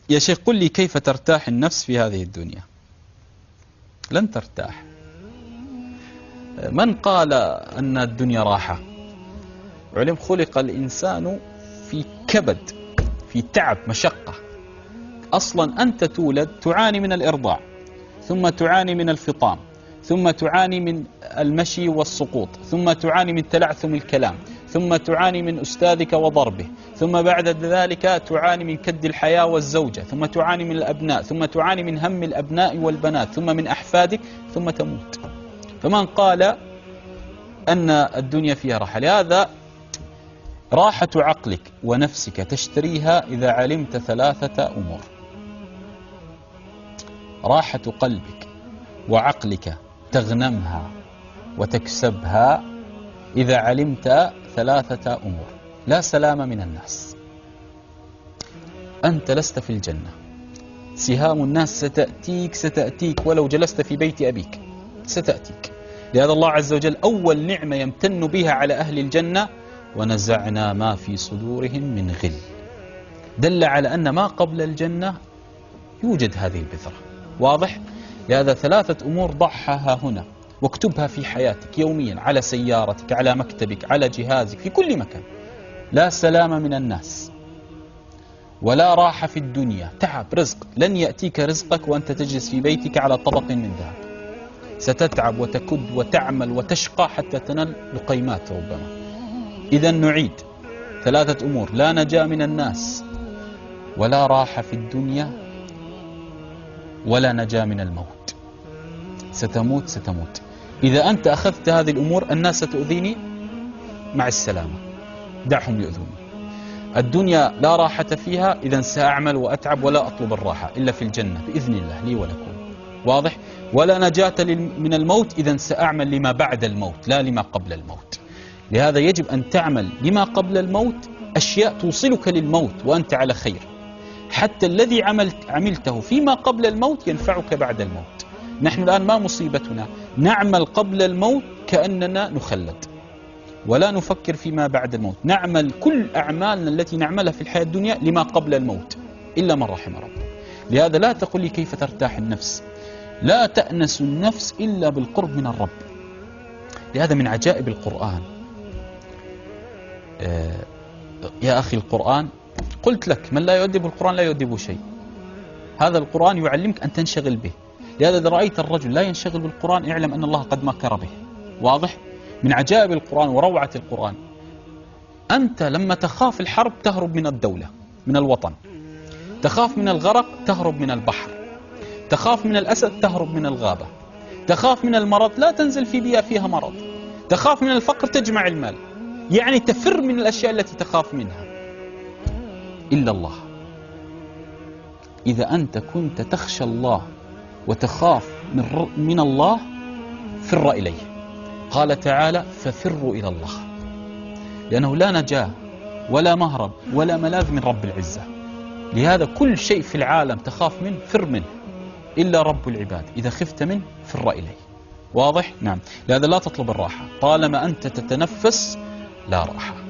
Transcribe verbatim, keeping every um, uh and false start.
يا شيخ قل لي كيف ترتاح النفس في هذه الدنيا؟ لن ترتاح. من قال أن الدنيا راحة؟ علم خلق الإنسان في كبد، في تعب، مشقة. أصلا أنت تولد تعاني من الإرضاع، ثم تعاني من الفطام، ثم تعاني من المشي والسقوط، ثم تعاني من تلعثم الكلام، ثم تعاني من أستاذك وضربه، ثم بعد ذلك تعاني من كد الحياة والزوجة، ثم تعاني من الأبناء، ثم تعاني من هم الأبناء والبنات، ثم من أحفادك، ثم تموت. فمن قال أن الدنيا فيها راحة؟ لهذا راحة عقلك ونفسك تشتريها إذا علمت ثلاثة أمور. راحة قلبك وعقلك تغنمها وتكسبها إذا علمت ثلاثة أمور. لا سلام من الناس، أنت لست في الجنة، سهام الناس ستأتيك ستأتيك ولو جلست في بيت أبيك ستأتيك. لهذا الله عز وجل أول نعمة يمتن بها على أهل الجنة: ونزعنا ما في صدورهم من غل. دل على أن ما قبل الجنة يوجد هذه البذرة. واضح؟ لهذا ثلاثة أمور ضعها هنا واكتبها في حياتك يوميا، على سيارتك، على مكتبك، على جهازك، في كل مكان. لا سلام من الناس، ولا راحة في الدنيا، تعب، رزق. لن يأتيك رزقك وأنت تجلس في بيتك على طبق من ذهب. ستتعب وتكد وتعمل وتشقى حتى تنال لقيمات ربما. إذا نعيد ثلاثة أمور: لا نجاة من الناس، ولا راحة في الدنيا، ولا نجاة من الموت. ستموت ستموت. إذا أنت أخذت هذه الأمور: الناس ستؤذيني، مع السلامة، دعهم يؤذوني. الدنيا لا راحة فيها، إذا سأعمل وأتعب ولا أطلب الراحة إلا في الجنة بإذن الله لي ولكم. واضح؟ ولا نجاة من الموت، إذا سأعمل لما بعد الموت لا لما قبل الموت. لهذا يجب أن تعمل لما قبل الموت أشياء توصلك للموت وأنت على خير، حتى الذي عملت عملته فيما قبل الموت ينفعك بعد الموت. نحن الآن ما مصيبتنا؟ نعمل قبل الموت كأننا نخلد، ولا نفكر فيما بعد الموت. نعمل كل أعمالنا التي نعملها في الحياة الدنيا لما قبل الموت، إلا من رحم ربك. لهذا لا تقل لي كيف ترتاح النفس. لا تأنس النفس إلا بالقرب من الرب. لهذا من عجائب القرآن آه يا أخي، القرآن قلت لك: من لا يؤدب القرآن لا يؤدب شيء. هذا القرآن يعلمك أن تنشغل به. لهذا إذا رأيت الرجل لا ينشغل بالقرآن اعلم أن الله قد مكر به. واضح؟ من عجائب القرآن وروعة القرآن. أنت لما تخاف الحرب تهرب من الدولة، من الوطن. تخاف من الغرق تهرب من البحر. تخاف من الأسد تهرب من الغابة. تخاف من المرض لا تنزل في بيئة فيها مرض. تخاف من الفقر تجمع المال. يعني تفر من الأشياء التي تخاف منها إلا الله. إذا أنت كنت تخشى الله وتخاف من, من الله فر إليه. قال تعالى: ففروا إلى الله، لأنه لا نجاة ولا مهرب ولا ملاذ من رب العزة. لهذا كل شيء في العالم تخاف منه فر منه إلا رب العباد. إذا خفت منه فر إليه. واضح؟ نعم. لهذا لا تطلب الراحة. طالما أنت تتنفس لا راحة.